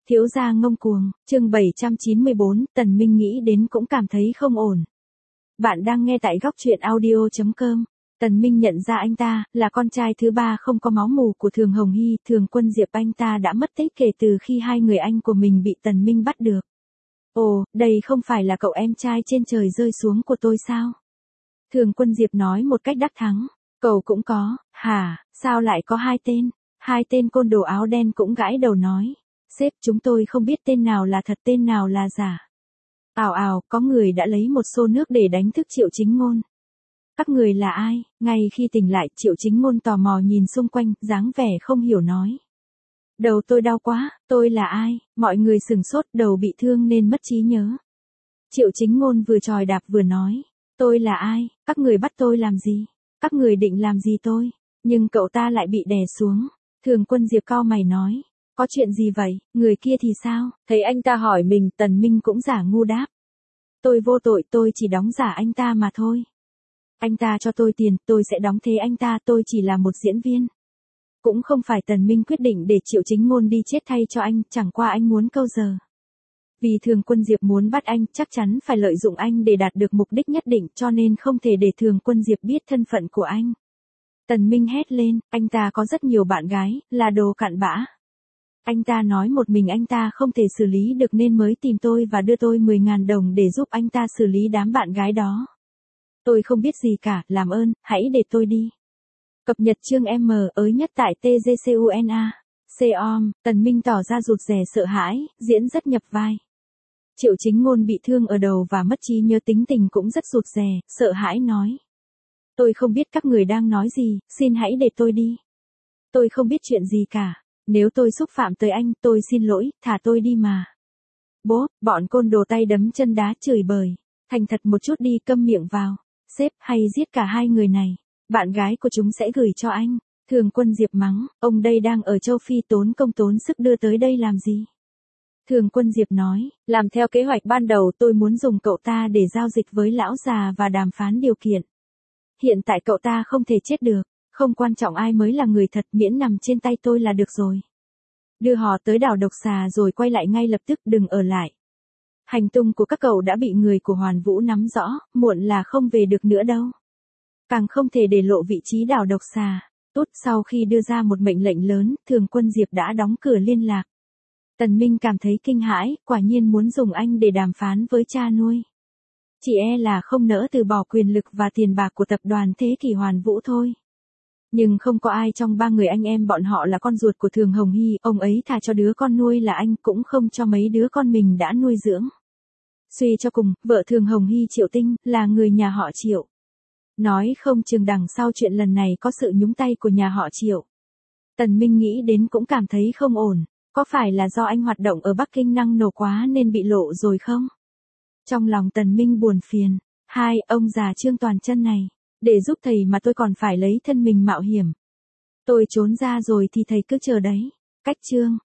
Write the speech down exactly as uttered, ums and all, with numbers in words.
Thiếu gia ngông cuồng, chương bảy trăm chín mươi bốn, Tần Minh nghĩ đến cũng cảm thấy không ổn. Bạn đang nghe tại góc truyện audio chấm com. Tần Minh nhận ra anh ta là con trai thứ ba không có máu mủ của Thường Hồng Hy. Thường Quân Diệp anh ta đã mất tích kể từ khi hai người anh của mình bị Tần Minh bắt được. Ồ, đây không phải là cậu em trai trên trời rơi xuống của tôi sao? Thường Quân Diệp nói một cách đắc thắng. Cậu cũng có, hả, sao lại có hai tên? Hai tên côn đồ áo đen cũng gãi đầu nói. Sếp, chúng tôi không biết tên nào là thật tên nào là giả. Ào ào, có người đã lấy một xô nước để đánh thức Triệu Chính Ngôn. Các người là ai? Ngay khi tỉnh lại, Triệu Chính Ngôn tò mò nhìn xung quanh, dáng vẻ không hiểu nói. Đầu tôi đau quá, tôi là ai? Mọi người sừng sốt, đầu bị thương nên mất trí nhớ. Triệu Chính Ngôn vừa chòi đạp vừa nói. Tôi là ai? Các người bắt tôi làm gì? Các người định làm gì tôi? Nhưng cậu ta lại bị đè xuống. Thường Quân Diệp cau mày nói. Có chuyện gì vậy, người kia thì sao? Thấy anh ta hỏi mình, Tần Minh cũng giả ngu đáp. Tôi vô tội, tôi chỉ đóng giả anh ta mà thôi. Anh ta cho tôi tiền, tôi sẽ đóng thế anh ta, tôi chỉ là một diễn viên. Cũng không phải Tần Minh quyết định để Triệu Chính Ngôn đi chết thay cho anh, chẳng qua anh muốn câu giờ. Vì Thường Quân Diệp muốn bắt anh, chắc chắn phải lợi dụng anh để đạt được mục đích nhất định, cho nên không thể để Thường Quân Diệp biết thân phận của anh. Tần Minh hét lên, anh ta có rất nhiều bạn gái, là đồ cặn bã. Anh ta nói một mình anh ta không thể xử lý được nên mới tìm tôi và đưa tôi mười nghìn đồng để giúp anh ta xử lý đám bạn gái đó. Tôi không biết gì cả, làm ơn, hãy để tôi đi. Cập nhật chương M ới nhất tại tê giê xê u en a. Com, Tần Minh tỏ ra rụt rè sợ hãi, diễn rất nhập vai. Triệu Chính Ngôn bị thương ở đầu và mất trí nhớ, tính tình cũng rất rụt rè, sợ hãi nói. Tôi không biết các người đang nói gì, xin hãy để tôi đi. Tôi không biết chuyện gì cả. Nếu tôi xúc phạm tới anh, tôi xin lỗi, thả tôi đi mà. Bố, bọn côn đồ tay đấm chân đá chửi bời. Thành thật một chút đi, câm miệng vào. Sếp, hay giết cả hai người này. Bạn gái của chúng sẽ gửi cho anh. Thường Quân Diệp mắng, ông đây đang ở châu Phi tốn công tốn sức đưa tới đây làm gì? Thường Quân Diệp nói, làm theo kế hoạch ban đầu, tôi muốn dùng cậu ta để giao dịch với lão già và đàm phán điều kiện. Hiện tại cậu ta không thể chết được. Không quan trọng ai mới là người thật, miễn nằm trên tay tôi là được rồi. Đưa họ tới đảo Độc Xà rồi quay lại ngay lập tức, đừng ở lại. Hành tung của các cậu đã bị người của Hoàn Vũ nắm rõ, muộn là không về được nữa đâu. Càng không thể để lộ vị trí đảo Độc Xà. Tốt, sau khi đưa ra một mệnh lệnh lớn, Thường Quân Diệp đã đóng cửa liên lạc. Tần Minh cảm thấy kinh hãi, quả nhiên muốn dùng anh để đàm phán với cha nuôi. Chỉ e là không nỡ từ bỏ quyền lực và tiền bạc của tập đoàn Thế Kỷ Hoàn Vũ thôi. Nhưng không có ai trong ba người anh em bọn họ là con ruột của Thường Hồng Hy, ông ấy thà cho đứa con nuôi là anh cũng không cho mấy đứa con mình đã nuôi dưỡng. Suy cho cùng, vợ Thường Hồng Hy Triệu Tinh, là người nhà họ Triệu. Nói không chừng đằng sau chuyện lần này có sự nhúng tay của nhà họ Triệu. Tần Minh nghĩ đến cũng cảm thấy không ổn, có phải là do anh hoạt động ở Bắc Kinh năng nổ quá nên bị lộ rồi không? Trong lòng Tần Minh buồn phiền, hai, ông già Trương Toàn Chân này. Để giúp thầy mà tôi còn phải lấy thân mình mạo hiểm. Tôi trốn ra rồi thì thầy cứ chờ đấy. Cách chương.